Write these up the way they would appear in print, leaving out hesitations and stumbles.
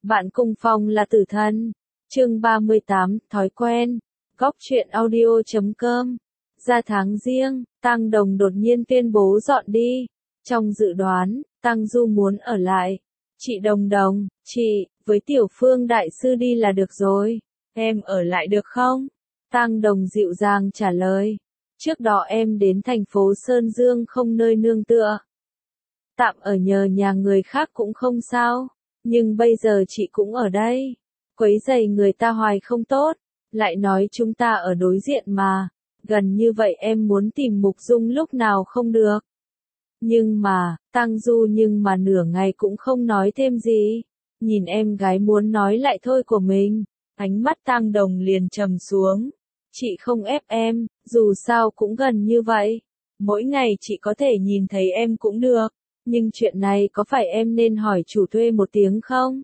Bạn cùng phòng là tử thần. Chương 38, thói quen. Góc truyện audio.com. Ra tháng riêng, Tăng Đồng đột nhiên tuyên bố dọn đi. Trong dự đoán, Tăng Du muốn ở lại. Chị Đồng Đồng, chị, với Tiểu Phương đại sư đi là được rồi. Em ở lại được không? Tăng Đồng dịu dàng trả lời. Trước đó em đến thành phố Sơn Dương không nơi nương tựa. Tạm ở nhờ nhà người khác cũng không sao. Nhưng bây giờ chị cũng ở đây. Quấy rầy người ta hoài không tốt. Lại nói chúng ta ở đối diện mà. Gần như vậy em muốn tìm Mục Dung lúc nào không được. Nhưng mà, Tăng Du nhưng mà nửa ngày cũng không nói thêm gì. Nhìn em gái muốn nói lại thôi của mình. Ánh mắt Tăng Đồng liền trầm xuống. Chị không ép em, dù sao cũng gần như vậy. Mỗi ngày chị có thể nhìn thấy em cũng được. Nhưng chuyện này có phải em nên hỏi chủ thuê một tiếng không?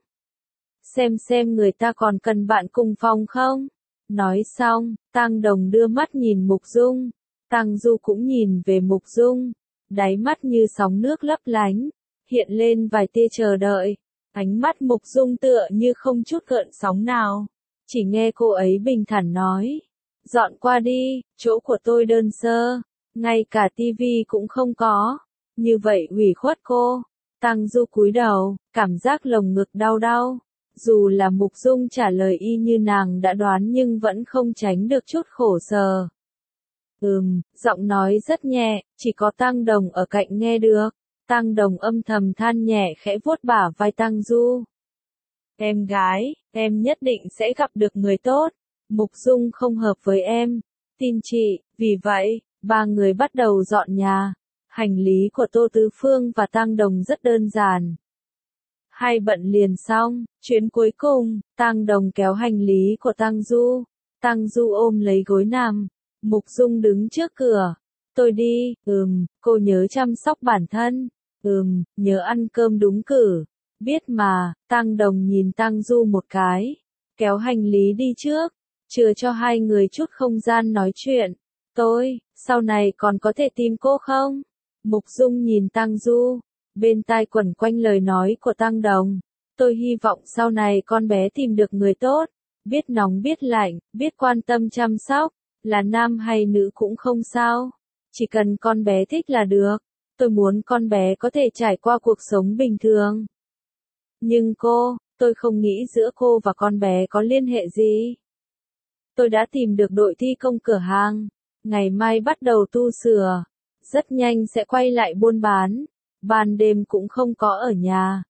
Xem người ta còn cần bạn cùng phòng không? Nói xong, Tăng Đồng đưa mắt nhìn Mục Dung. Tăng Du cũng nhìn về Mục Dung. Đáy mắt như sóng nước lấp lánh. Hiện lên vài tia chờ đợi. Ánh mắt Mục Dung tựa như không chút gợn sóng nào. Chỉ nghe cô ấy bình thản nói. Dọn qua đi, chỗ của tôi đơn sơ. Ngay cả tivi cũng không có. Như vậy ủy khuất cô. Tăng Du cúi đầu, cảm giác lồng ngực đau đau. Dù là Mục Dung trả lời y như nàng đã đoán nhưng vẫn không tránh được chút khổ sở. Giọng nói rất nhẹ, chỉ có Tăng Đồng ở cạnh nghe được. Tăng Đồng âm thầm than nhẹ khẽ vuốt bả vai Tăng Du. Em gái, em nhất định sẽ gặp được người tốt. Mục Dung không hợp với em. Tin chị, vì vậy, ba người bắt đầu dọn nhà. Hành lý của Tô Tứ Phương và Tăng Đồng rất đơn giản. Hai bận liền xong, chuyến cuối cùng, Tăng Đồng kéo hành lý của Tăng Du. Tăng Du ôm lấy gối nằm. Mục Dung đứng trước cửa. Tôi đi, cô nhớ chăm sóc bản thân. Nhớ ăn cơm đúng cử. Biết mà, Tăng Đồng nhìn Tăng Du một cái. Kéo hành lý đi trước. Chừa cho hai người chút không gian nói chuyện. Tôi, sau này còn có thể tìm cô không? Mục Dung nhìn Tăng Du. Bên tai quẩn quanh lời nói của Tăng Đồng. Tôi hy vọng sau này con bé tìm được người tốt. Biết nóng biết lạnh, biết quan tâm chăm sóc. Là nam hay nữ cũng không sao. Chỉ cần con bé thích là được. Tôi muốn con bé có thể trải qua cuộc sống bình thường. Nhưng tôi không nghĩ giữa cô và con bé có liên hệ gì. Tôi đã tìm được đội thi công cửa hàng. Ngày mai bắt đầu tu sửa. Rất nhanh sẽ quay lại buôn bán. Ban đêm cũng không có ở nhà.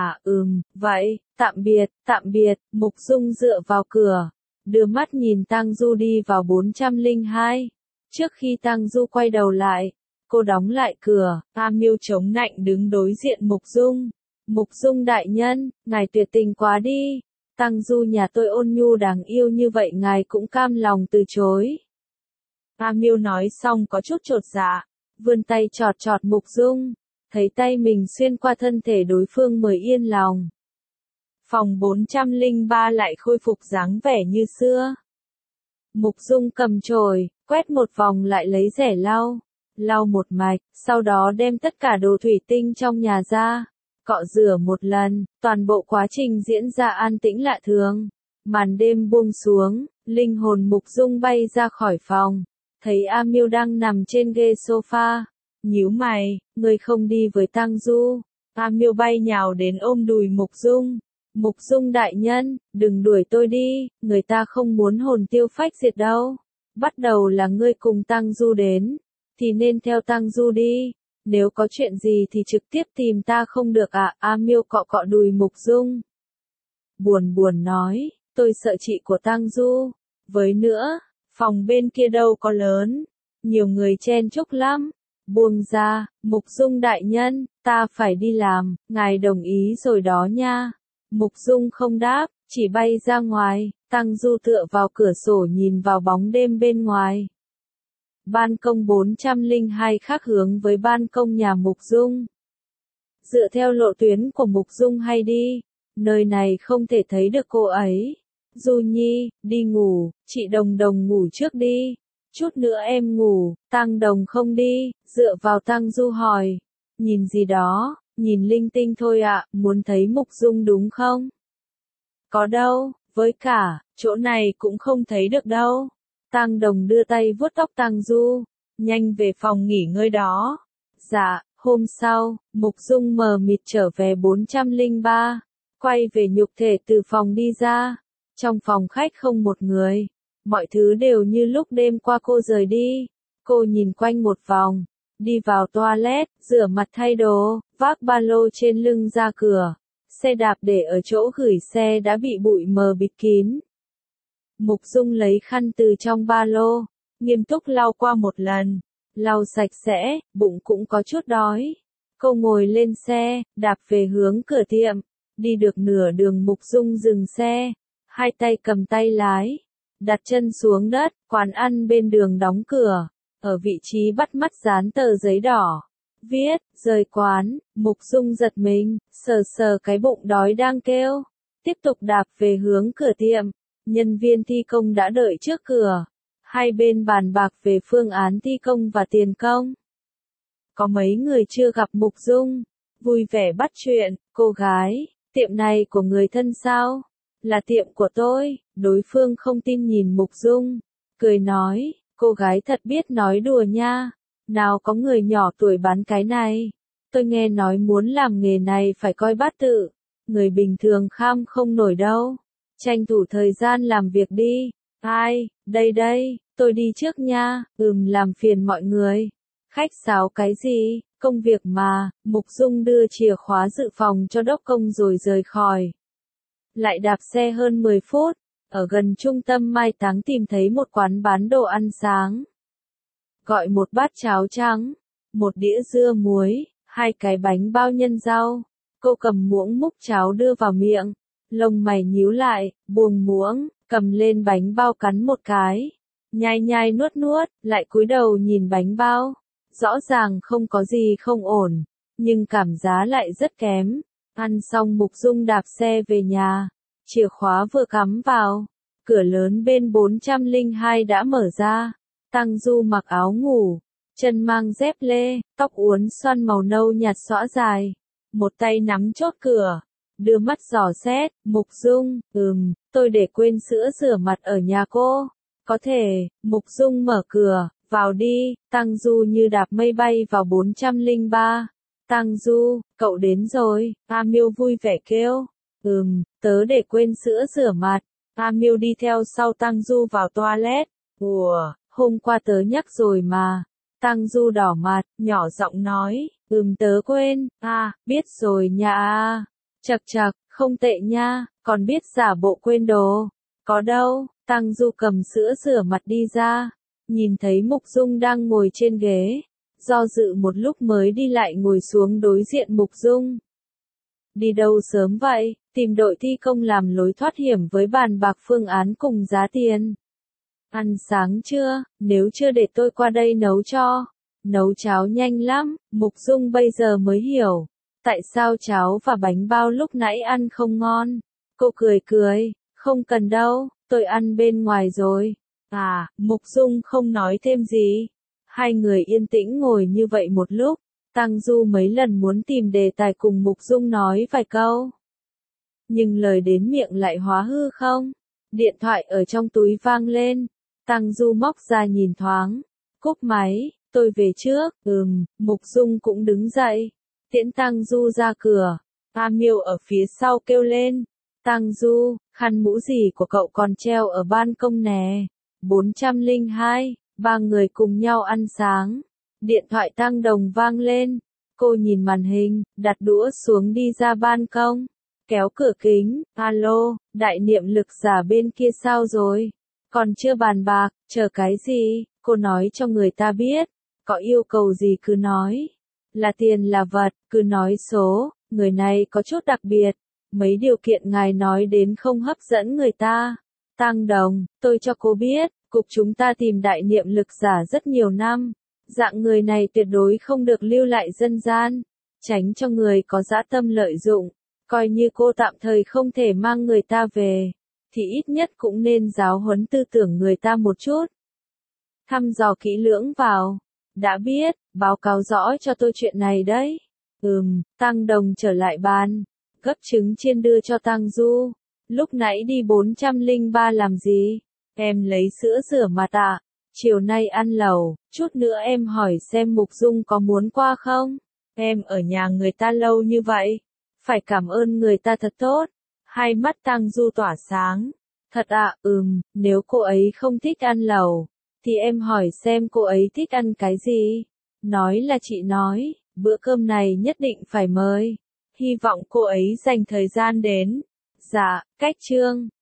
Vậy, tạm biệt, Mục Dung dựa vào cửa. Đưa mắt nhìn Tăng Du đi vào 402. Trước khi Tăng Du quay đầu lại, cô đóng lại cửa. A Miêu chống nạnh đứng đối diện Mục Dung. Mục Dung đại nhân, ngài tuyệt tình quá đi. Tăng Du nhà tôi ôn nhu đáng yêu như vậy ngài cũng cam lòng từ chối. A Miêu nói xong có chút chột dạ, vươn tay chọt Mục Dung. Thấy tay mình xuyên qua thân thể đối phương mới yên lòng. Phòng 403 lại khôi phục dáng vẻ như xưa. Mục Dung cầm chổi, quét một vòng lại lấy rẻ lau một mạch, sau đó đem tất cả đồ thủy tinh trong nhà ra, cọ rửa một lần, toàn bộ quá trình diễn ra an tĩnh lạ thường. Màn đêm buông xuống, linh hồn Mục Dung bay ra khỏi phòng, thấy A Miêu đang nằm trên ghế sofa, nhíu mày, ngươi không đi với Tăng Du. A Miêu bay nhào đến ôm đùi Mục Dung. Mục Dung đại nhân, đừng đuổi tôi đi, người ta không muốn hồn tiêu phách diệt đâu. Bắt đầu là ngươi cùng Tăng Du đến, thì nên theo Tăng Du đi. Nếu có chuyện gì thì trực tiếp tìm ta không được à? A Miêu cọ cọ đùi Mục Dung. Buồn nói, tôi sợ chị của Tăng Du. Với nữa, phòng bên kia đâu có lớn, nhiều người chen chúc lắm. Buông ra, Mục Dung đại nhân, ta phải đi làm, ngài đồng ý rồi đó nha. Mục Dung không đáp, chỉ bay ra ngoài. Tăng Du tựa vào cửa sổ nhìn vào bóng đêm bên ngoài. Ban công 402 khác hướng với ban công nhà Mục Dung. Dựa theo lộ tuyến của Mục Dung hay đi, nơi này không thể thấy được cô ấy. Du Nhi, đi ngủ, chị Đồng Đồng ngủ trước đi. Chút nữa em ngủ. Tăng Đồng không đi, dựa vào Tăng Du hỏi. Nhìn gì đó, nhìn linh tinh thôi ạ, muốn thấy Mục Dung đúng không? Có đâu, với cả, chỗ này cũng không thấy được đâu. Tang Đồng đưa tay vuốt tóc Tang Du, nhanh về phòng nghỉ ngơi đó. Dạ, hôm sau, Mục Dung mờ mịt trở về 403, quay về nhục thể từ phòng đi ra. Trong phòng khách không một người, mọi thứ đều như lúc đêm qua cô rời đi. Cô nhìn quanh một vòng, đi vào toilet, rửa mặt thay đồ, vác ba lô trên lưng ra cửa. Xe đạp để ở chỗ gửi xe đã bị bụi mờ bịt kín. Mục Dung lấy khăn từ trong ba lô, nghiêm túc lau qua một lần. Lau sạch sẽ, bụng cũng có chút đói. Cô ngồi lên xe, đạp về hướng cửa tiệm. Đi được nửa đường Mục Dung dừng xe, hai tay cầm tay lái, đặt chân xuống đất, quán ăn bên đường đóng cửa. Ở vị trí bắt mắt dán tờ giấy đỏ, viết, rời quán. Mục Dung giật mình, sờ sờ cái bụng đói đang kêu. Tiếp tục đạp về hướng cửa tiệm. Nhân viên thi công đã đợi trước cửa. Hai bên bàn bạc về phương án thi công và tiền công. Có mấy người chưa gặp Mục Dung, vui vẻ bắt chuyện. Cô gái, tiệm này của người thân sao? Là tiệm của tôi. Đối phương không tin nhìn Mục Dung, cười nói, cô gái thật biết nói đùa nha. Nào có người nhỏ tuổi bán cái này. Tôi nghe nói muốn làm nghề này phải coi bát tự. Người bình thường kham không nổi đâu. Tranh thủ thời gian làm việc đi. Ai, đây, tôi đi trước nha. Làm phiền mọi người. Khách sáo cái gì, công việc mà. Mục Dung đưa chìa khóa dự phòng cho đốc công rồi rời khỏi. Lại đạp xe hơn 10 phút. Ở gần trung tâm mai táng tìm thấy một quán bán đồ ăn sáng. Gọi một bát cháo trắng, một đĩa dưa muối, hai cái bánh bao nhân rau. Cô cầm muỗng múc cháo đưa vào miệng. Lông mày nhíu lại, buông muỗng, cầm lên bánh bao cắn một cái. Nhai nhai nuốt nuốt, lại cúi đầu nhìn bánh bao. Rõ ràng không có gì không ổn, nhưng cảm giá lại rất kém. Ăn xong Mục Dung đạp xe về nhà. Chìa khóa vừa cắm vào, cửa lớn bên 402 đã mở ra. Tang Du mặc áo ngủ, chân mang dép lê, tóc uốn xoăn màu nâu nhạt xõa dài. Một tay nắm chốt cửa, đưa mắt dò xét. Mục Dung, tôi để quên sữa rửa mặt ở nhà cô. Có thể. Mục Dung mở cửa, vào đi. Tang Du như đạp mây bay vào 403. Tang Du, cậu đến rồi. A Miêu vui vẻ kêu. Tớ để quên sữa rửa mặt. A Miêu đi theo sau Tang Du vào toilet. Ủa, hôm qua tớ nhắc rồi mà. Tang Du đỏ mặt, nhỏ giọng nói. Tớ quên. Biết rồi nha. Chậc chậc, không tệ nha, còn biết giả bộ quên đồ. Có đâu. Tang Du cầm sữa rửa mặt đi ra. Nhìn thấy Mục Dung đang ngồi trên ghế. Do dự một lúc mới đi lại ngồi xuống đối diện Mục Dung. Đi đâu sớm vậy, tìm đội thi công làm lối thoát hiểm với bàn bạc phương án cùng giá tiền. Ăn sáng chưa, nếu chưa để tôi qua đây nấu cho. Nấu cháo nhanh lắm. Mục Dung bây giờ mới hiểu. Tại sao cháo và bánh bao lúc nãy ăn không ngon. Cô cười, không cần đâu, tôi ăn bên ngoài rồi. Mục Dung không nói thêm gì. Hai người yên tĩnh ngồi như vậy một lúc. Tang Du mấy lần muốn tìm đề tài cùng Mục Dung nói vài câu. Nhưng lời đến miệng lại hóa hư không. Điện thoại ở trong túi vang lên. Tang Du móc ra nhìn thoáng. Cúp máy, tôi về trước. Mục Dung cũng đứng dậy. Tiễn Tang Du ra cửa. A Miêu ở phía sau kêu lên. Tang Du, khăn mũ gì của cậu còn treo ở ban công nè. 402, ba người cùng nhau ăn sáng. Điện thoại Tang Đồng vang lên. Cô nhìn màn hình, đặt đũa xuống đi ra ban công. Kéo cửa kính. Alo, đại niệm lực giả bên kia sao rồi? Còn chưa bàn bạc, chờ cái gì? Cô nói cho người ta biết. Có yêu cầu gì cứ nói. Là tiền là vật, cứ nói số. Người này có chút đặc biệt. Mấy điều kiện ngài nói đến không hấp dẫn người ta. Tang Đồng, tôi cho cô biết, cục chúng ta tìm đại niệm lực giả rất nhiều năm. Dạng người này tuyệt đối không được lưu lại dân gian. Tránh cho người có dã tâm lợi dụng. Coi như cô tạm thời không thể mang người ta về. Thì ít nhất cũng nên giáo huấn tư tưởng người ta một chút. Thăm dò kỹ lưỡng vào. Đã biết, báo cáo rõ cho tôi chuyện này đấy. Tang Đồng trở lại bàn. Gấp trứng chiên đưa cho Tang Du. Lúc nãy đi 403 làm gì? Em lấy sữa rửa mặt ạ. Chiều nay ăn lẩu, chút nữa em hỏi xem Mục Dung có muốn qua không? Em ở nhà người ta lâu như vậy. Phải cảm ơn người ta thật tốt. Hai mắt Tang Du tỏa sáng. Thật ạ, nếu cô ấy không thích ăn lẩu, thì em hỏi xem cô ấy thích ăn cái gì? Nói là chị nói, bữa cơm này nhất định phải mời. Hy vọng cô ấy dành thời gian đến. Dạ, cách chương.